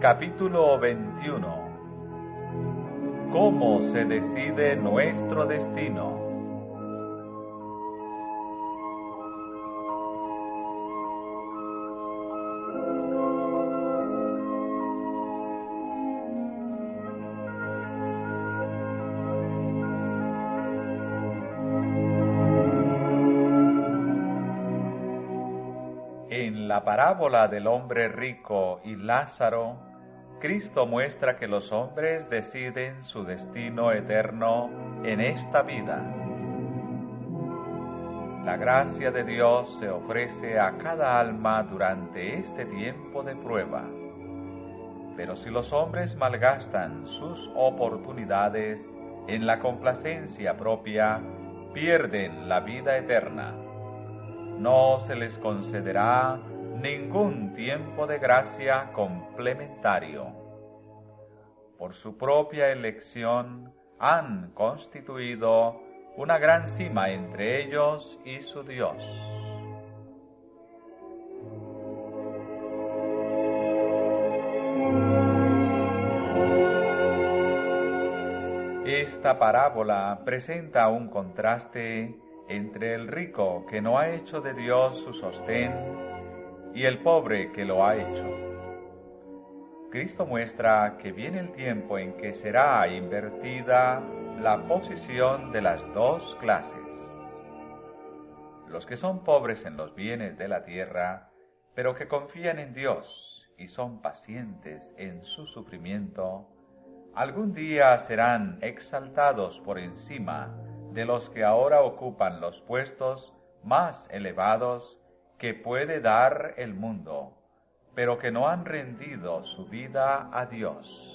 Capítulo 21. ¿Cómo se decide nuestro destino? En la parábola del hombre rico y Lázaro, Cristo muestra que los hombres deciden su destino eterno en esta vida. La gracia de Dios se ofrece a cada alma durante este tiempo de prueba. Pero si los hombres malgastan sus oportunidades en la complacencia propia, pierden la vida eterna. No se les concederá ningún tiempo de gracia complementario. Por su propia elección han constituido una gran cima entre ellos y su Dios. Esta parábola presenta un contraste entre el rico que no ha hecho de Dios su sostén y el pobre que lo ha hecho. Cristo muestra que viene el tiempo en que será invertida la posición de las dos clases. Los que son pobres en los bienes de la tierra, pero que confían en Dios y son pacientes en su sufrimiento, algún día serán exaltados por encima de los que ahora ocupan los puestos más elevados que puede dar el mundo, pero que no han rendido su vida a Dios.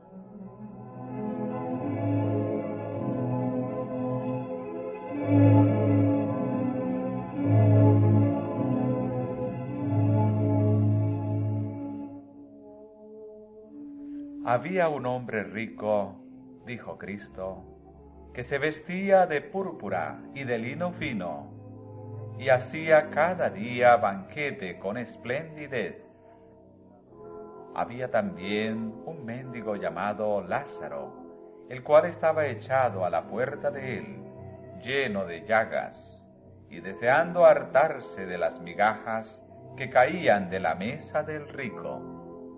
Había un hombre rico, dijo Cristo, que se vestía de púrpura y de lino fino, y hacía cada día banquete con esplendidez. Había también un mendigo llamado Lázaro, el cual estaba echado a la puerta de él, lleno de llagas, y deseando hartarse de las migajas que caían de la mesa del rico.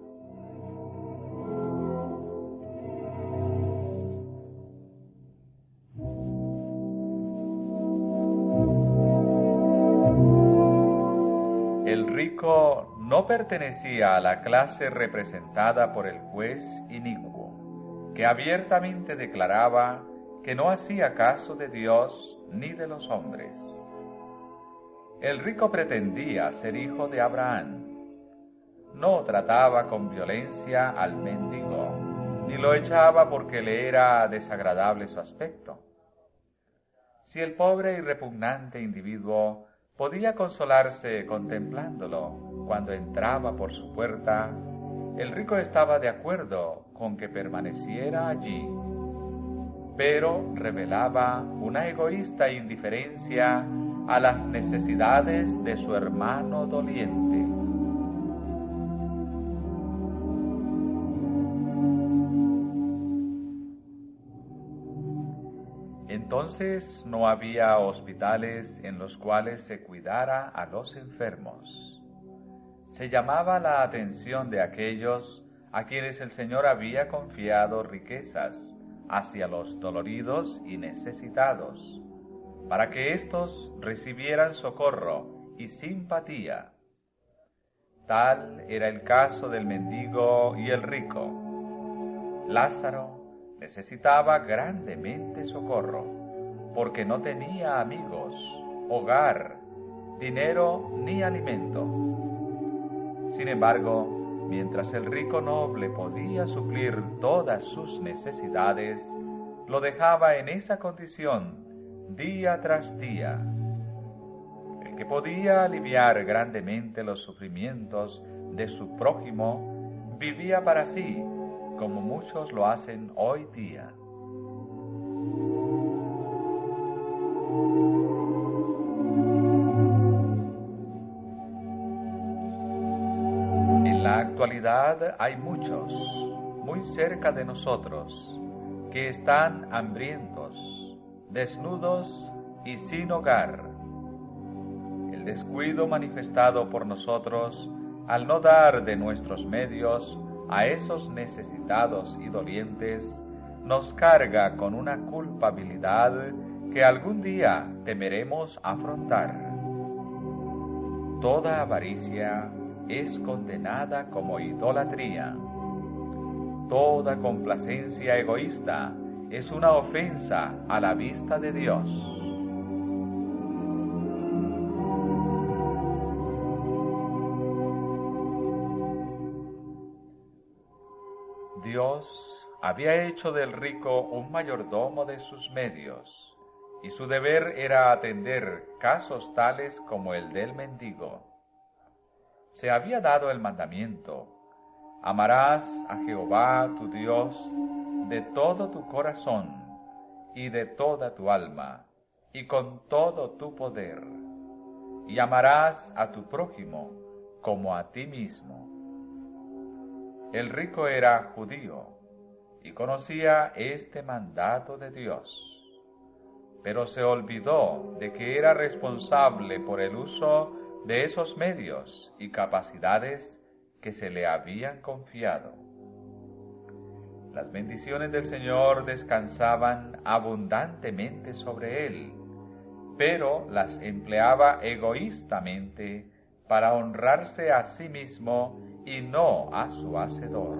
No pertenecía a la clase representada por el juez inicuo, que abiertamente declaraba que no hacía caso de Dios ni de los hombres. El rico pretendía ser hijo de Abraham. No trataba con violencia al mendigo, ni lo echaba porque le era desagradable su aspecto. Si el pobre y repugnante individuo podía consolarse contemplándolo cuando entraba por su puerta, el rico estaba de acuerdo con que permaneciera allí, pero revelaba una egoísta indiferencia a las necesidades de su hermano doliente. Entonces no había hospitales en los cuales se cuidara a los enfermos. Se llamaba la atención de aquellos a quienes el Señor había confiado riquezas hacia los doloridos y necesitados, para que éstos recibieran socorro y simpatía. Tal era el caso del mendigo y el rico. Lázaro necesitaba grandemente socorro, porque no tenía amigos, hogar, dinero ni alimento. Sin embargo, mientras el rico noble podía suplir todas sus necesidades, lo dejaba en esa condición día tras día. El que podía aliviar grandemente los sufrimientos de su prójimo, vivía para sí, como muchos lo hacen hoy día. actualidad hay muchos, muy cerca de nosotros, que están hambrientos, desnudos y sin hogar. El descuido manifestado por nosotros al no dar de nuestros medios a esos necesitados y dolientes nos carga con una culpabilidad que algún día temeremos afrontar. Toda avaricia es condenada como idolatría. Toda complacencia egoísta es una ofensa a la vista de Dios. Dios había hecho del rico un mayordomo de sus medios, y su deber era atender casos tales como el del mendigo. Se había dado el mandamiento: amarás a Jehová tu Dios de todo tu corazón y de toda tu alma y con todo tu poder, y amarás a tu prójimo como a ti mismo. El rico era judío y conocía este mandato de Dios, pero se olvidó de que era responsable por el uso de esos medios y capacidades que se le habían confiado. Las bendiciones del Señor descansaban abundantemente sobre él, pero las empleaba egoístamente para honrarse a sí mismo y no a su Hacedor.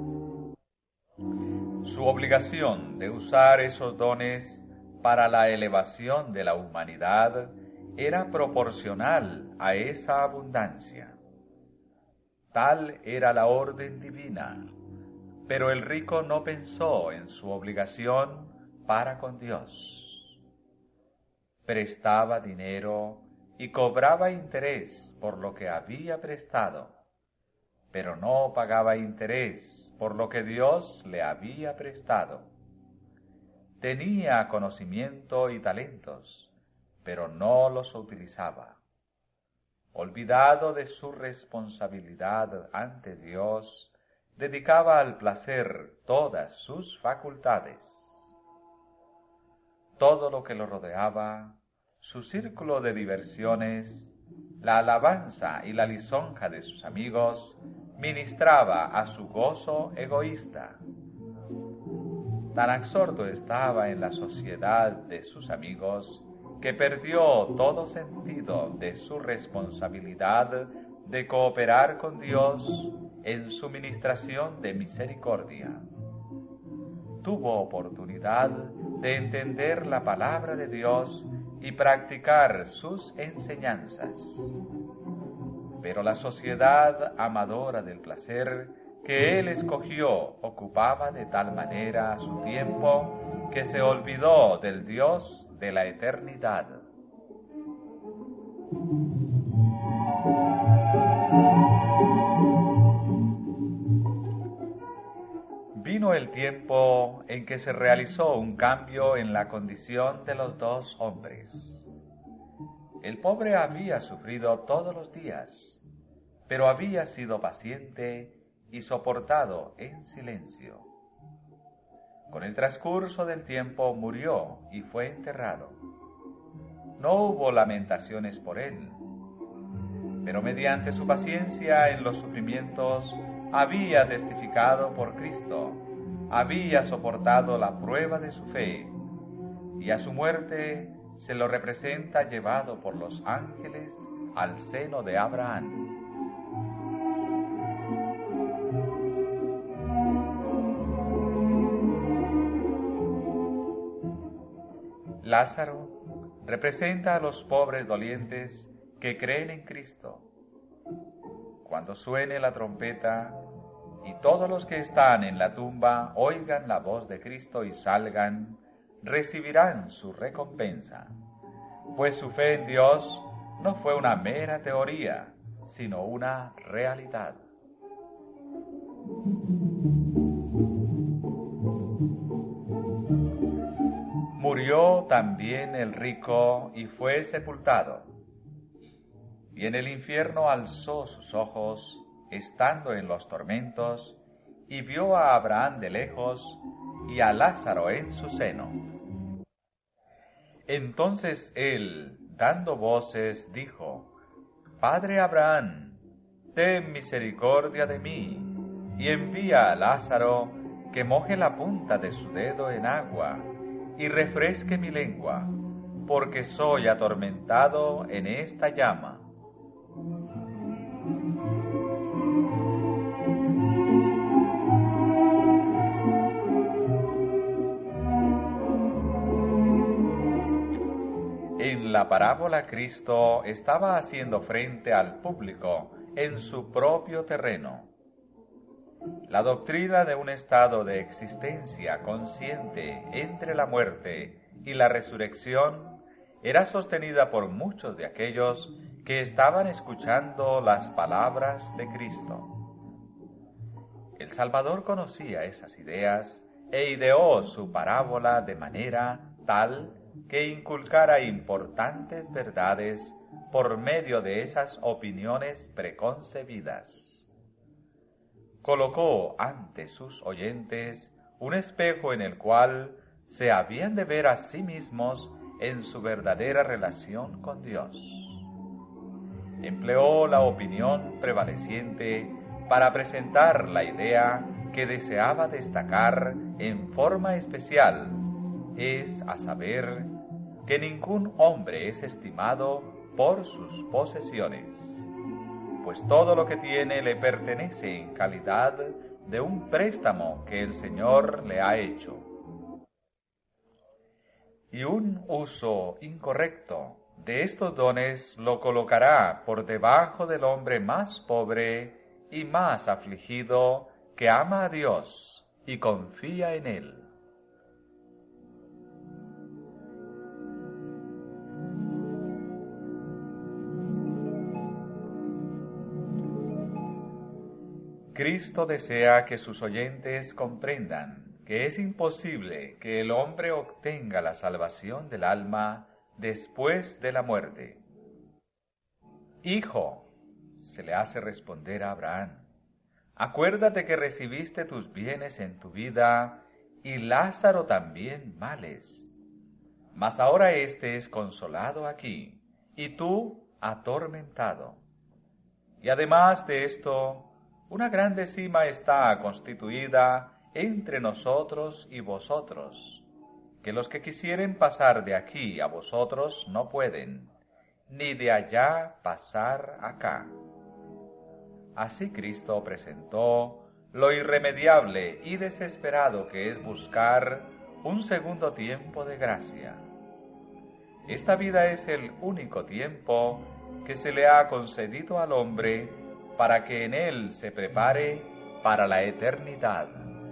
Su obligación de usar esos dones para la elevación de la humanidad era proporcional a esa abundancia. Tal era la orden divina, pero el rico no pensó en su obligación para con Dios. Prestaba dinero y cobraba interés por lo que había prestado, pero no pagaba interés por lo que Dios le había prestado. Tenía conocimiento y talentos, pero no los utilizaba. Olvidado de su responsabilidad ante Dios, dedicaba al placer todas sus facultades. Todo lo que lo rodeaba, su círculo de diversiones, la alabanza y la lisonja de sus amigos, ministraba a su gozo egoísta. Tan absorto estaba en la sociedad de sus amigos que perdió todo sentido de su responsabilidad de cooperar con Dios en su ministración de misericordia. Tuvo oportunidad de entender la palabra de Dios y practicar sus enseñanzas. Pero la sociedad amadora del placer que él escogió ocupaba de tal manera su tiempo que se olvidó del Dios de la eternidad. Vino el tiempo en que se realizó un cambio en la condición de los dos hombres. El pobre había sufrido todos los días, pero había sido paciente y soportado en silencio. Con el transcurso del tiempo murió y fue enterrado. No hubo lamentaciones por él, pero mediante su paciencia en los sufrimientos había testificado por Cristo, había soportado la prueba de su fe, y a su muerte se lo representa llevado por los ángeles al seno de Abraham. Lázaro representa a los pobres dolientes que creen en Cristo. Cuando suene la trompeta y todos los que están en la tumba oigan la voz de Cristo y salgan, recibirán su recompensa, pues su fe en Dios no fue una mera teoría, sino una realidad. Murió también el rico y fue sepultado, y en el infierno alzó sus ojos estando en los tormentos, y vio a Abraham de lejos y a Lázaro en su seno. Entonces él, dando voces, dijo: Padre Abraham, ten misericordia de mí, y envía a Lázaro que moje la punta de su dedo en agua, y refresque mi lengua, porque soy atormentado en esta llama. En la parábola Cristo estaba haciendo frente al público en su propio terreno. La doctrina de un estado de existencia consciente entre la muerte y la resurrección era sostenida por muchos de aquellos que estaban escuchando las palabras de Cristo. El Salvador conocía esas ideas e ideó su parábola de manera tal que inculcara importantes verdades por medio de esas opiniones preconcebidas. Colocó ante sus oyentes un espejo en el cual se habían de ver a sí mismos en su verdadera relación con Dios. Empleó la opinión prevaleciente para presentar la idea que deseaba destacar en forma especial, es a saber, que ningún hombre es estimado por sus posesiones, pues todo lo que tiene le pertenece en calidad de un préstamo que el Señor le ha hecho. Y un uso incorrecto de estos dones lo colocará por debajo del hombre más pobre y más afligido que ama a Dios y confía en Él. Cristo desea que sus oyentes comprendan que es imposible que el hombre obtenga la salvación del alma después de la muerte. Hijo, se le hace responder a Abraham, acuérdate que recibiste tus bienes en tu vida y Lázaro también males. Mas ahora éste es consolado aquí y tú atormentado. Y además de esto, una grande cima está constituida entre nosotros y vosotros, que los que quisieren pasar de aquí a vosotros no pueden, ni de allá pasar acá. Así Cristo presentó lo irremediable y desesperado que es buscar un segundo tiempo de gracia. Esta vida es el único tiempo que se le ha concedido al hombre para que en él se prepare para la eternidad.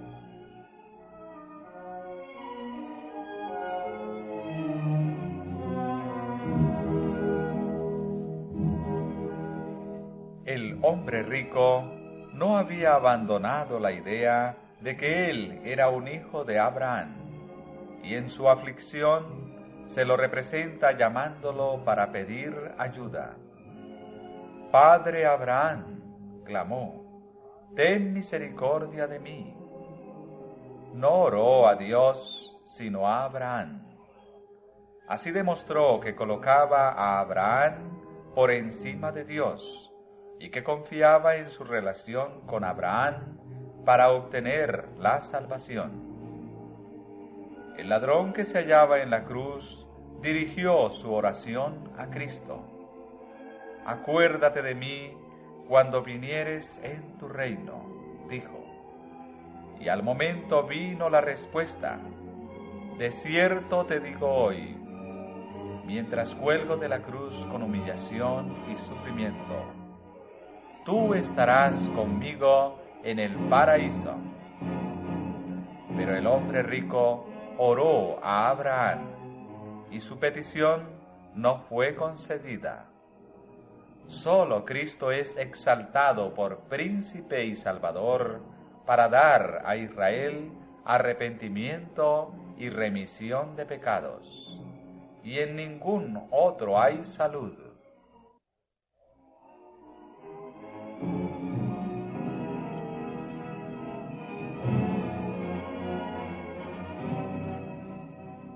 El hombre rico no había abandonado la idea de que él era un hijo de Abraham, y en su aflicción se lo representa llamándolo para pedir ayuda. Padre Abraham, clamó, ten misericordia de mí. No oró a Dios, sino a Abraham. Así demostró que colocaba a Abraham por encima de Dios y que confiaba en su relación con Abraham para obtener la salvación. El ladrón que se hallaba en la cruz dirigió su oración a Cristo. Acuérdate de mí cuando vinieres en tu reino, dijo. Y al momento vino la respuesta: de cierto te digo hoy, mientras cuelgo de la cruz con humillación y sufrimiento, tú estarás conmigo en el paraíso. Pero el hombre rico oró a Abraham, y su petición no fue concedida. Solo Cristo es exaltado por príncipe y salvador para dar a Israel arrepentimiento y remisión de pecados, y en ningún otro hay salud.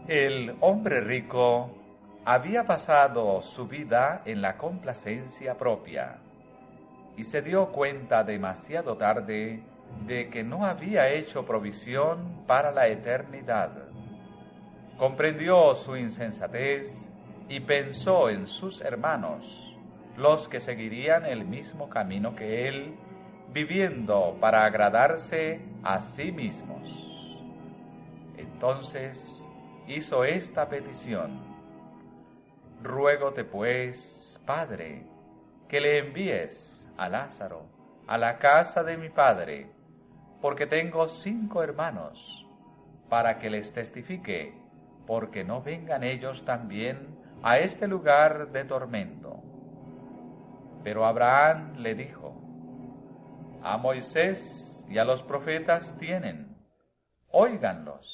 El hombre rico había pasado su vida en la complacencia propia y se dio cuenta demasiado tarde de que no había hecho provisión para la eternidad. Comprendió su insensatez y pensó en sus hermanos, los que seguirían el mismo camino que él, viviendo para agradarse a sí mismos. Entonces hizo esta petición: ruégote pues, Padre, que le envíes a Lázaro a la casa de mi padre, porque tengo 5 hermanos, para que les testifique, porque no vengan ellos también a este lugar de tormento. Pero Abraham le dijo: a Moisés y a los profetas tienen, óiganlos.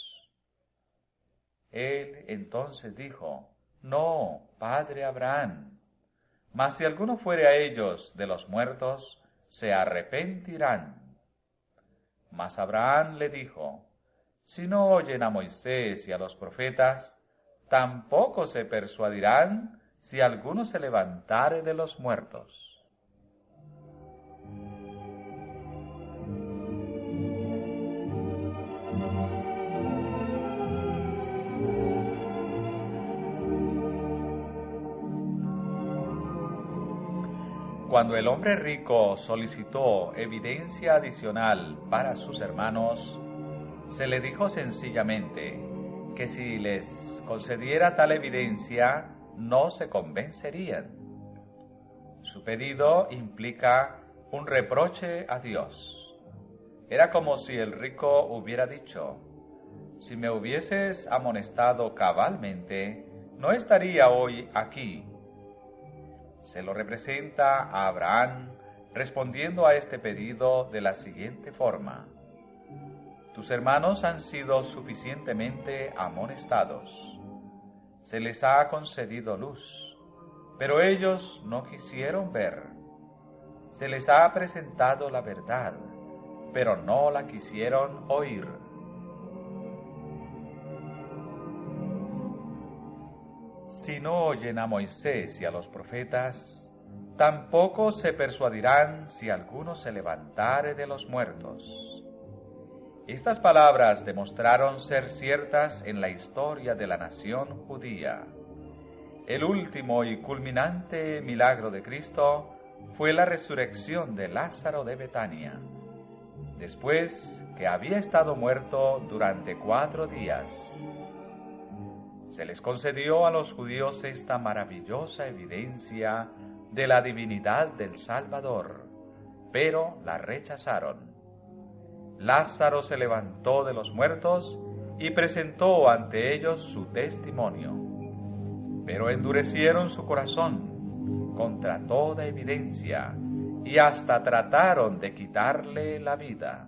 Él entonces dijo: no, padre Abraham, mas si alguno fuere a ellos de los muertos, se arrepentirán. Mas Abraham le dijo: si no oyen a Moisés y a los profetas, tampoco se persuadirán si alguno se levantare de los muertos. Cuando el hombre rico solicitó evidencia adicional para sus hermanos, se le dijo sencillamente que si les concediera tal evidencia, no se convencerían. Su pedido implica un reproche a Dios. Era como si el rico hubiera dicho: si me hubieses amonestado cabalmente, no estaría hoy aquí. Se lo representa a Abraham respondiendo a este pedido de la siguiente forma: tus hermanos han sido suficientemente amonestados. Se les ha concedido luz, pero ellos no quisieron ver. Se les ha presentado la verdad, pero no la quisieron oír. Si no oyen a Moisés y a los profetas, tampoco se persuadirán si alguno se levantare de los muertos. Estas palabras demostraron ser ciertas en la historia de la nación judía. El último y culminante milagro de Cristo fue la resurrección de Lázaro de Betania, después que había estado muerto durante 4 días. Se les concedió a los judíos esta maravillosa evidencia de la divinidad del Salvador, pero la rechazaron. Lázaro se levantó de los muertos y presentó ante ellos su testimonio, pero endurecieron su corazón contra toda evidencia y hasta trataron de quitarle la vida.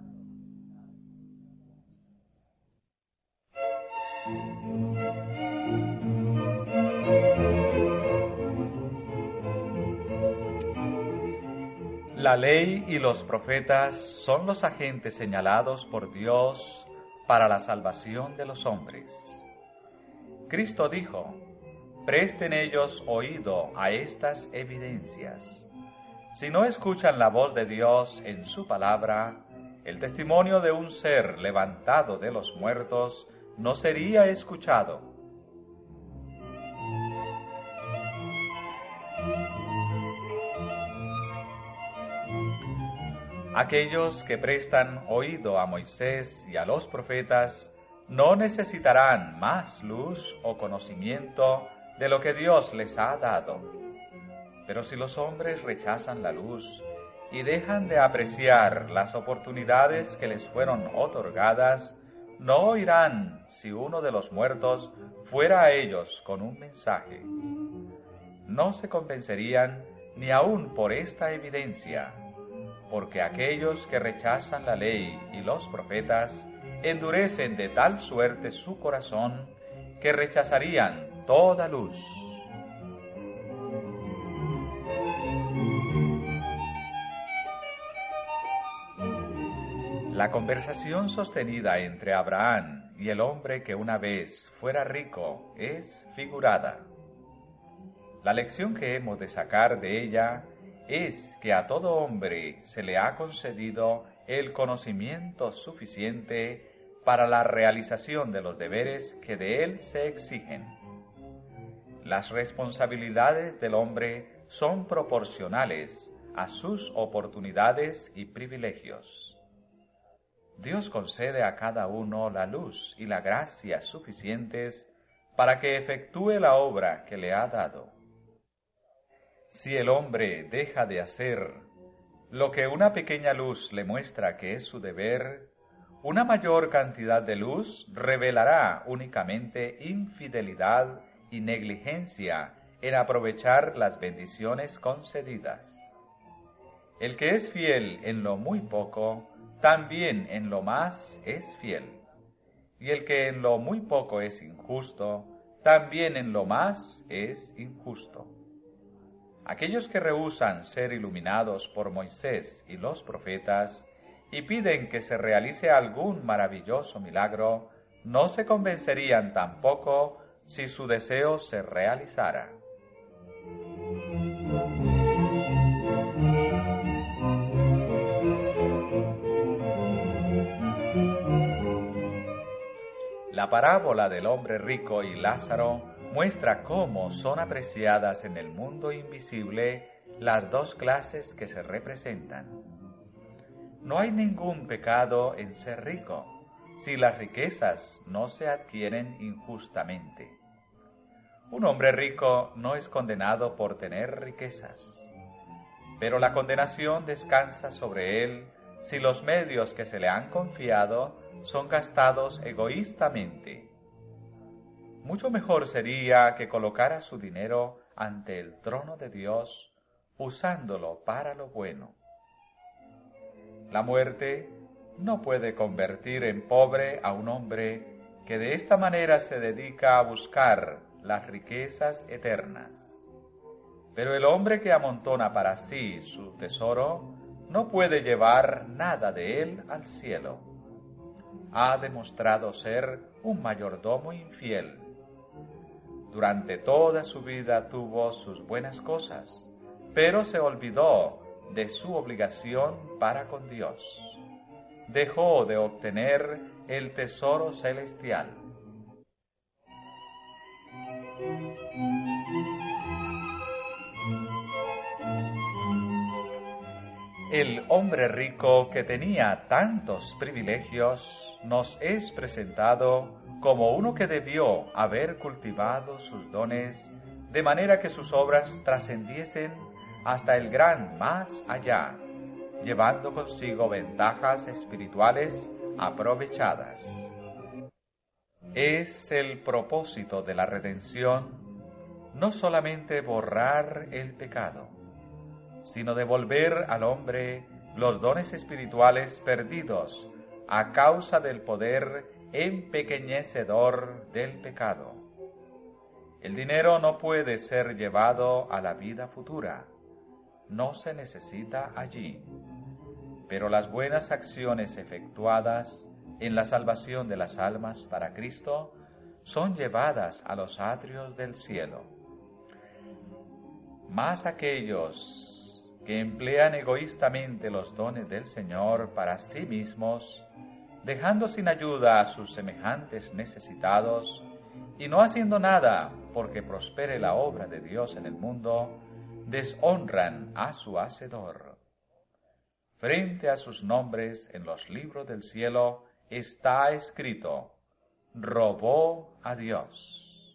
La ley y los profetas son los agentes señalados por Dios para la salvación de los hombres. Cristo dijo: presten ellos oído a estas evidencias. Si no escuchan la voz de Dios en su palabra, el testimonio de un ser levantado de los muertos no sería escuchado. Aquellos que prestan oído a Moisés y a los profetas no necesitarán más luz o conocimiento de lo que Dios les ha dado. Pero si los hombres rechazan la luz y dejan de apreciar las oportunidades que les fueron otorgadas, no oirán si uno de los muertos fuera a ellos con un mensaje. No se convencerían ni aun por esta evidencia, porque aquellos que rechazan la ley y los profetas endurecen de tal suerte su corazón que rechazarían toda luz. La conversación sostenida entre Abraham y el hombre que una vez fuera rico es figurada. La lección que hemos de sacar de ella es que a todo hombre se le ha concedido el conocimiento suficiente para la realización de los deberes que de él se exigen. Las responsabilidades del hombre son proporcionales a sus oportunidades y privilegios. Dios concede a cada uno la luz y la gracia suficientes para que efectúe la obra que le ha dado. Si el hombre deja de hacer lo que una pequeña luz le muestra que es su deber, una mayor cantidad de luz revelará únicamente infidelidad y negligencia en aprovechar las bendiciones concedidas. El que es fiel en lo muy poco, también en lo más es fiel. Y el que en lo muy poco es injusto, también en lo más es injusto. Aquellos que rehúsan ser iluminados por Moisés y los profetas y piden que se realice algún maravilloso milagro, no se convencerían tampoco si su deseo se realizara. La parábola del hombre rico y Lázaro muestra cómo son apreciadas en el mundo invisible las dos clases que se representan. No hay ningún pecado en ser rico, si las riquezas no se adquieren injustamente. Un hombre rico no es condenado por tener riquezas, pero la condenación descansa sobre él si los medios que se le han confiado son gastados egoístamente. Mucho mejor sería que colocara su dinero ante el trono de Dios, usándolo para lo bueno. La muerte no puede convertir en pobre a un hombre que de esta manera se dedica a buscar las riquezas eternas. Pero el hombre que amontona para sí su tesoro no puede llevar nada de él al cielo. Ha demostrado ser un mayordomo infiel. Durante toda su vida tuvo sus buenas cosas, pero se olvidó de su obligación para con Dios. Dejó de obtener el tesoro celestial. El hombre rico que tenía tantos privilegios nos es presentado como uno que debió haber cultivado sus dones de manera que sus obras trascendiesen hasta el gran más allá, llevando consigo ventajas espirituales aprovechadas. Es el propósito de la redención no solamente borrar el pecado, sino devolver al hombre los dones espirituales perdidos a causa del poder empequeñecedor del pecado. El dinero no puede ser llevado a la vida futura, no se necesita allí, pero las buenas acciones efectuadas en la salvación de las almas para Cristo son llevadas a los atrios del cielo. Mas aquellos que emplean egoístamente los dones del Señor para sí mismos, dejando sin ayuda a sus semejantes necesitados y no haciendo nada porque prospere la obra de Dios en el mundo, deshonran a su Hacedor. Frente a sus nombres en los libros del cielo está escrito: robó a Dios.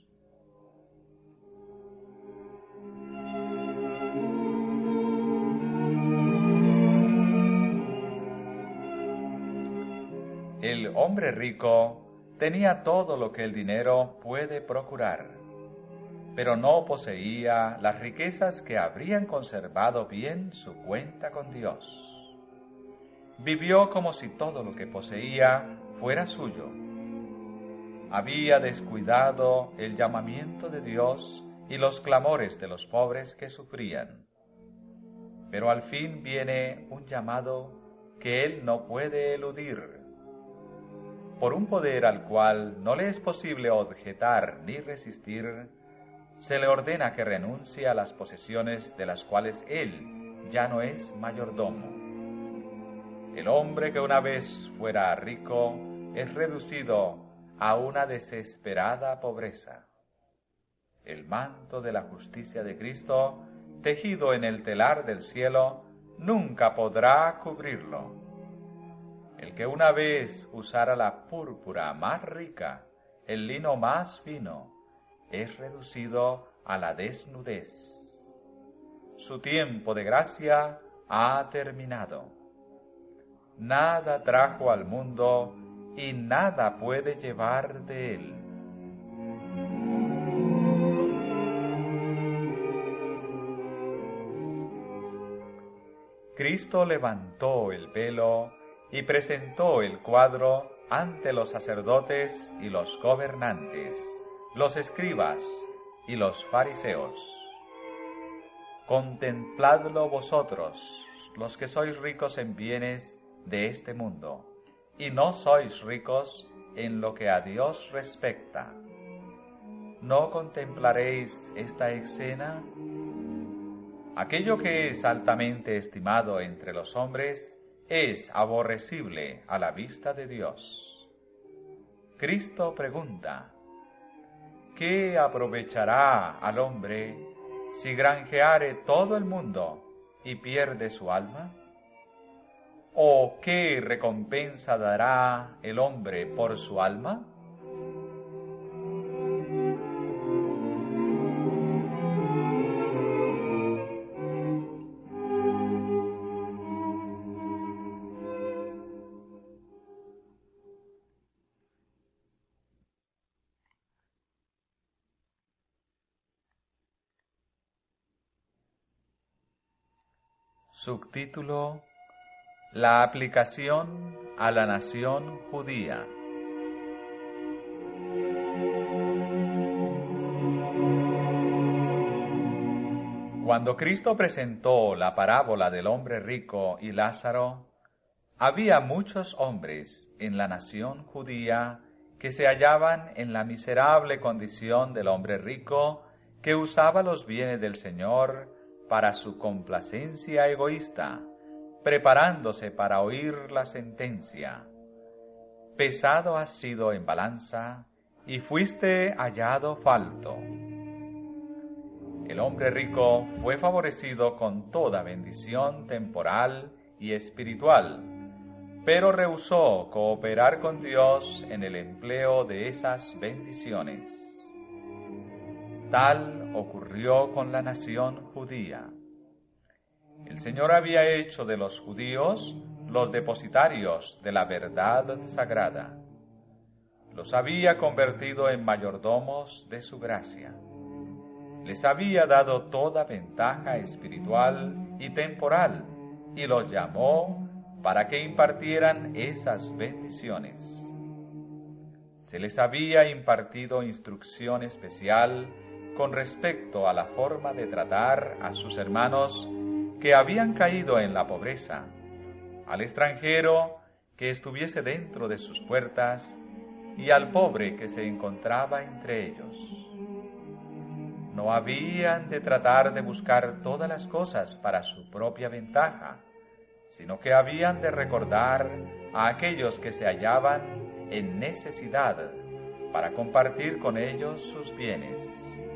El hombre rico tenía todo lo que el dinero puede procurar, pero no poseía las riquezas que habrían conservado bien su cuenta con Dios. Vivió como si todo lo que poseía fuera suyo. Había descuidado el llamamiento de Dios y los clamores de los pobres que sufrían. Pero al fin viene un llamado que él no puede eludir. por un poder al cual no le es posible objetar ni resistir, se le ordena que renuncie a las posesiones de las cuales él ya no es mayordomo. El hombre que una vez fuera rico es reducido a una desesperada pobreza. El manto de la justicia de Cristo, tejido en el telar del cielo, nunca podrá cubrirlo. El que una vez usara la púrpura más rica, el lino más fino, es reducido a la desnudez. Su tiempo de gracia ha terminado. Nada trajo al mundo y nada puede llevar de él. Cristo levantó el velo y presentó el cuadro ante los sacerdotes y los gobernantes, los escribas y los fariseos. Contempladlo vosotros, los que sois ricos en bienes de este mundo, y no sois ricos en lo que a Dios respecta. ¿No contemplaréis esta escena? Aquello que es altamente estimado entre los hombres es aborrecible a la vista de Dios. Cristo pregunta: ¿qué aprovechará al hombre si granjeare todo el mundo y pierde su alma? ¿O qué recompensa dará el hombre por su alma? Subtítulo: La aplicación a la nación judía. Cuando Cristo presentó la parábola del hombre rico y Lázaro, había muchos hombres en la nación judía que se hallaban en la miserable condición del hombre rico que usaba los bienes del Señor para su complacencia egoísta, preparándose para oír la sentencia. Pesado has sido en balanza y fuiste hallado falto. El hombre rico fue favorecido con toda bendición temporal y espiritual, pero rehusó cooperar con Dios en el empleo de esas bendiciones. Tal ocurrió con la nación judía. El Señor había hecho de los judíos los depositarios de la verdad sagrada. Los había convertido en mayordomos de su gracia. Les había dado toda ventaja espiritual y temporal y los llamó para que impartieran esas bendiciones. Se les había impartido instrucción especial con respecto a la forma de tratar a sus hermanos que habían caído en la pobreza, al extranjero que estuviese dentro de sus puertas y al pobre que se encontraba entre ellos. No habían de tratar de buscar todas las cosas para su propia ventaja, sino que habían de recordar a aquellos que se hallaban en necesidad para compartir con ellos sus bienes.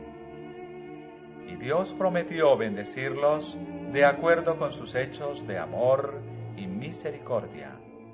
Y Dios prometió bendecirlos de acuerdo con sus hechos de amor y misericordia.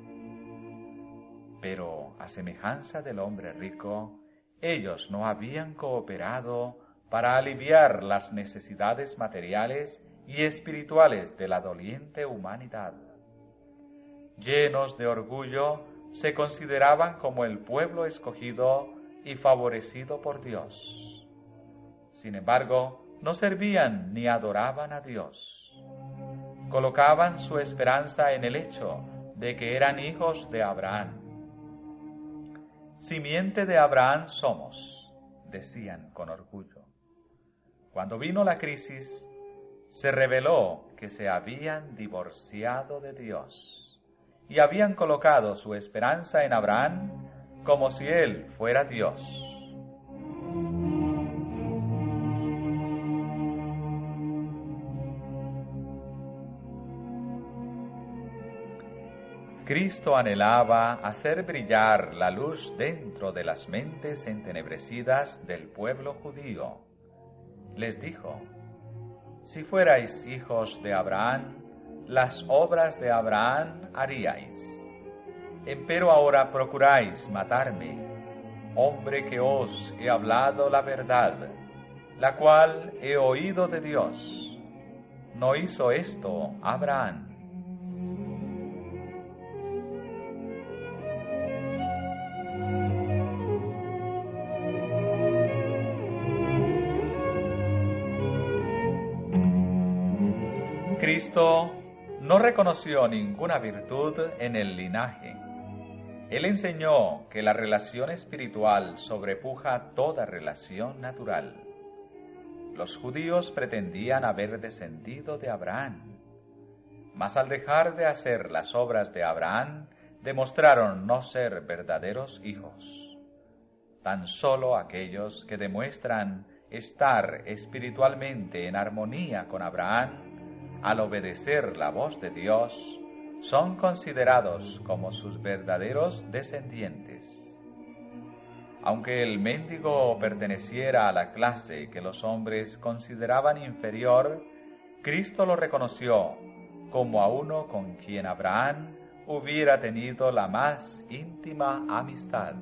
Pero, a semejanza del hombre rico, ellos no habían cooperado para aliviar las necesidades materiales y espirituales de la doliente humanidad. Llenos de orgullo, se consideraban como el pueblo escogido y favorecido por Dios. Sin embargo, no servían ni adoraban a Dios. Colocaban su esperanza en el hecho de que eran hijos de Abraham. Simiente de Abraham somos, decían con orgullo. Cuando vino la crisis, se reveló que se habían divorciado de Dios y habían colocado su esperanza en Abraham como si él fuera Dios. Cristo anhelaba hacer brillar la luz dentro de las mentes entenebrecidas del pueblo judío. Les dijo: si fuerais hijos de Abraham, las obras de Abraham haríais. Empero ahora procuráis matarme, hombre que os he hablado la verdad, la cual he oído de Dios. ¿No hizo esto Abraham? Cristo no reconoció ninguna virtud en el linaje. Él enseñó que la relación espiritual sobrepuja toda relación natural. Los judíos pretendían haber descendido de Abraham, mas al dejar de hacer las obras de Abraham, demostraron no ser verdaderos hijos. Tan solo aquellos que demuestran estar espiritualmente en armonía con Abraham, al obedecer la voz de Dios, son considerados como sus verdaderos descendientes. Aunque el mendigo perteneciera a la clase que los hombres consideraban inferior, Cristo lo reconoció como a uno con quien Abraham hubiera tenido la más íntima amistad.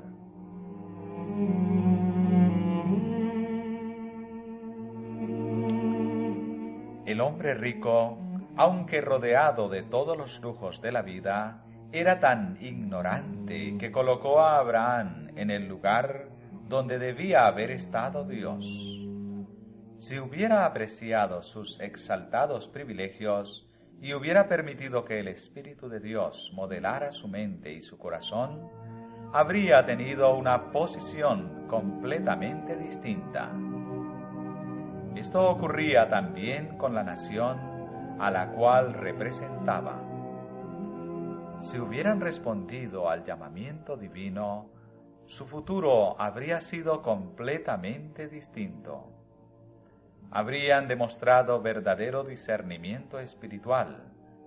El hombre rico, aunque rodeado de todos los lujos de la vida, era tan ignorante que colocó a Abraham en el lugar donde debía haber estado Dios. Si hubiera apreciado sus exaltados privilegios y hubiera permitido que el Espíritu de Dios modelara su mente y su corazón, habría tenido una posición completamente distinta. Esto ocurría también con la nación a la cual representaba. Si hubieran respondido al llamamiento divino, su futuro habría sido completamente distinto. Habrían demostrado verdadero discernimiento espiritual.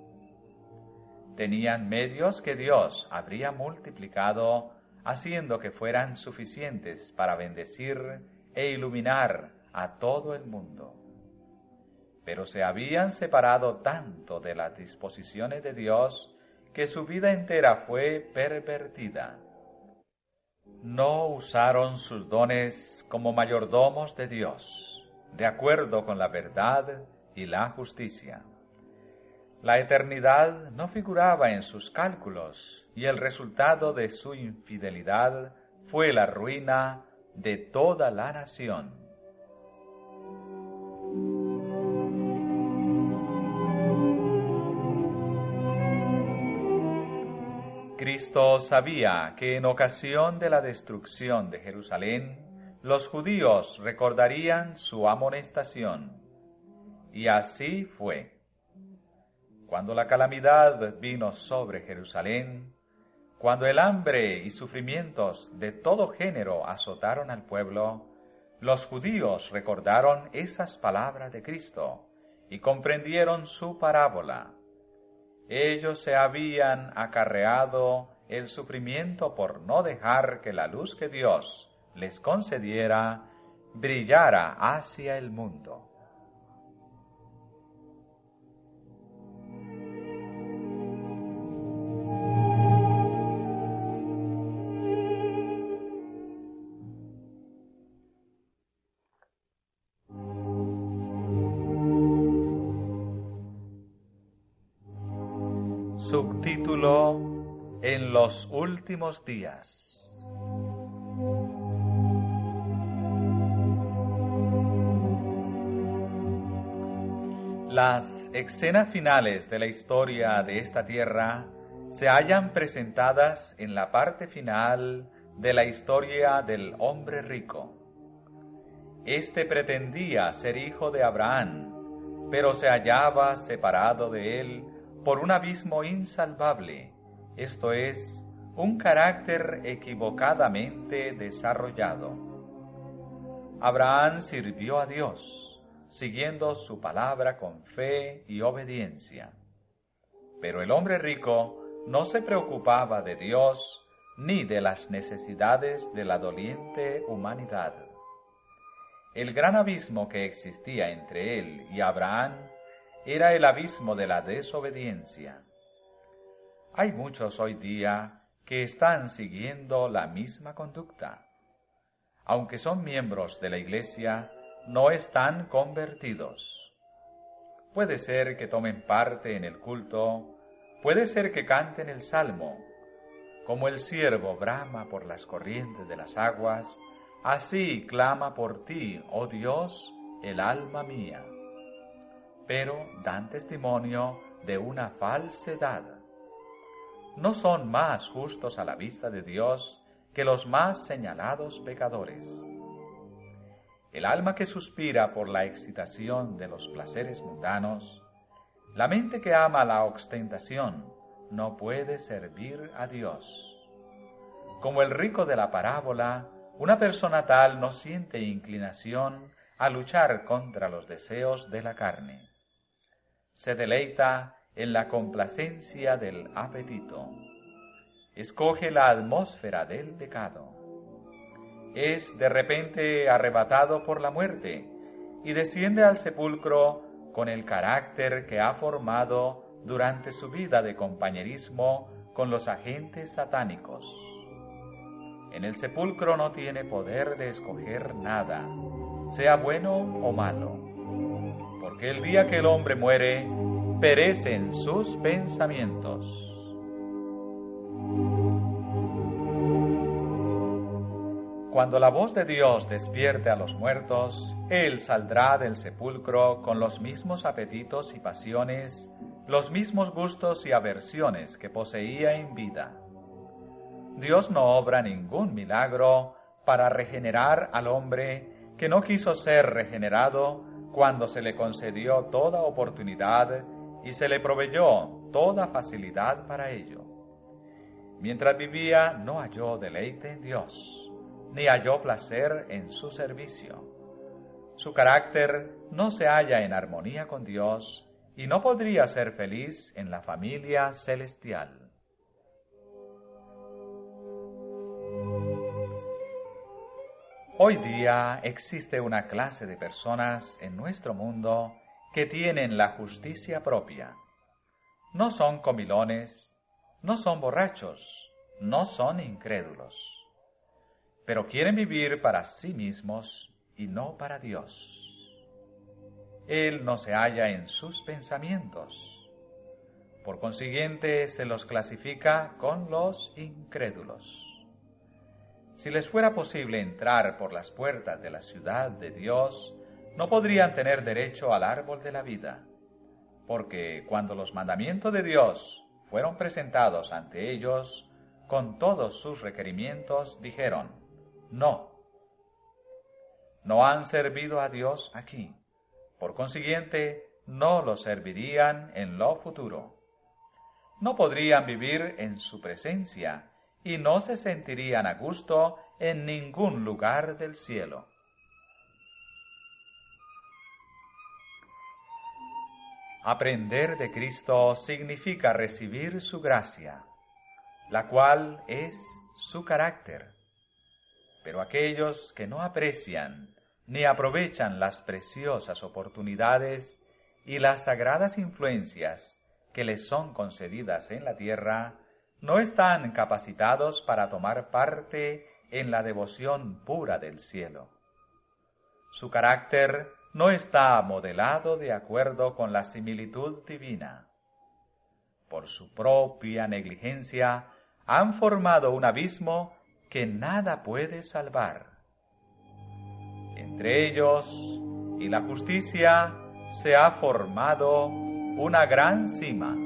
Tenían medios que Dios habría multiplicado, haciendo que fueran suficientes para bendecir e iluminar a todo el mundo. Pero se habían separado tanto de las disposiciones de Dios que su vida entera fue pervertida. No usaron sus dones como mayordomos de Dios, de acuerdo con la verdad y la justicia. La eternidad no figuraba en sus cálculos y el resultado de su infidelidad fue la ruina de toda la nación. Cristo sabía que en ocasión de la destrucción de Jerusalén, los judíos recordarían su amonestación. Y así fue. Cuando la calamidad vino sobre Jerusalén, cuando el hambre y sufrimientos de todo género azotaron al pueblo, los judíos recordaron esas palabras de Cristo y comprendieron su parábola. Ellos se habían acarreado el sufrimiento por no dejar que la luz que Dios les concediera brillara hacia el mundo. Subtítulo: En los últimos días. Las escenas finales de la historia de esta tierra se hallan presentadas en la parte final de la historia del hombre rico. Este pretendía ser hijo de Abraham, pero se hallaba separado de él por un abismo insalvable, esto es, un carácter equivocadamente desarrollado. Abraham sirvió a Dios, siguiendo su palabra con fe y obediencia. Pero el hombre rico no se preocupaba de Dios ni de las necesidades de la doliente humanidad. El gran abismo que existía entre él y Abraham era el abismo de la desobediencia. Hay muchos hoy día que están siguiendo la misma conducta. Aunque son miembros de la Iglesia, no están convertidos. Puede ser que tomen parte en el culto, puede ser que canten el salmo. Como el ciervo brama por las corrientes de las aguas, así clama por ti, oh Dios, el alma mía. Pero dan testimonio de una falsedad. No son más justos a la vista de Dios que los más señalados pecadores. El alma que suspira por la excitación de los placeres mundanos, la mente que ama la ostentación, no puede servir a Dios. Como el rico de la parábola, una persona tal no siente inclinación a luchar contra los deseos de la carne. Se deleita en la complacencia del apetito. Escoge la atmósfera del pecado. Es de repente arrebatado por la muerte y desciende al sepulcro con el carácter que ha formado durante su vida de compañerismo con los agentes satánicos. En el sepulcro no tiene poder de escoger nada, sea bueno o malo, porque el día que el hombre muere, perecen sus pensamientos. Cuando la voz de Dios despierte a los muertos, Él saldrá del sepulcro con los mismos apetitos y pasiones, los mismos gustos y aversiones que poseía en vida. Dios no obra ningún milagro para regenerar al hombre que no quiso ser regenerado cuando se le concedió toda oportunidad y se le proveyó toda facilidad para ello. Mientras vivía, no halló deleite en Dios, ni halló placer en su servicio. Su carácter no se halla en armonía con Dios y no podría ser feliz en la familia celestial. Hoy día existe una clase de personas en nuestro mundo que tienen la justicia propia. No son comilones, no son borrachos, no son incrédulos, pero quieren vivir para sí mismos y no para Dios. Él no se halla en sus pensamientos. Por consiguiente, se los clasifica con los incrédulos. Si les fuera posible entrar por las puertas de la ciudad de Dios, no podrían tener derecho al árbol de la vida, porque cuando los mandamientos de Dios fueron presentados ante ellos, con todos sus requerimientos, dijeron: no. No han servido a Dios aquí. Por consiguiente, no lo servirían en lo futuro. No podrían vivir en su presencia y no se sentirían a gusto en ningún lugar del cielo. Aprender de Cristo significa recibir su gracia, la cual es su carácter. Pero aquellos que no aprecian ni aprovechan las preciosas oportunidades y las sagradas influencias que les son concedidas en la tierra, no están capacitados para tomar parte en la devoción pura del cielo. Su carácter no está modelado de acuerdo con la similitud divina. Por su propia negligencia han formado un abismo que nada puede salvar. Entre ellos y la justicia se ha formado una gran cima.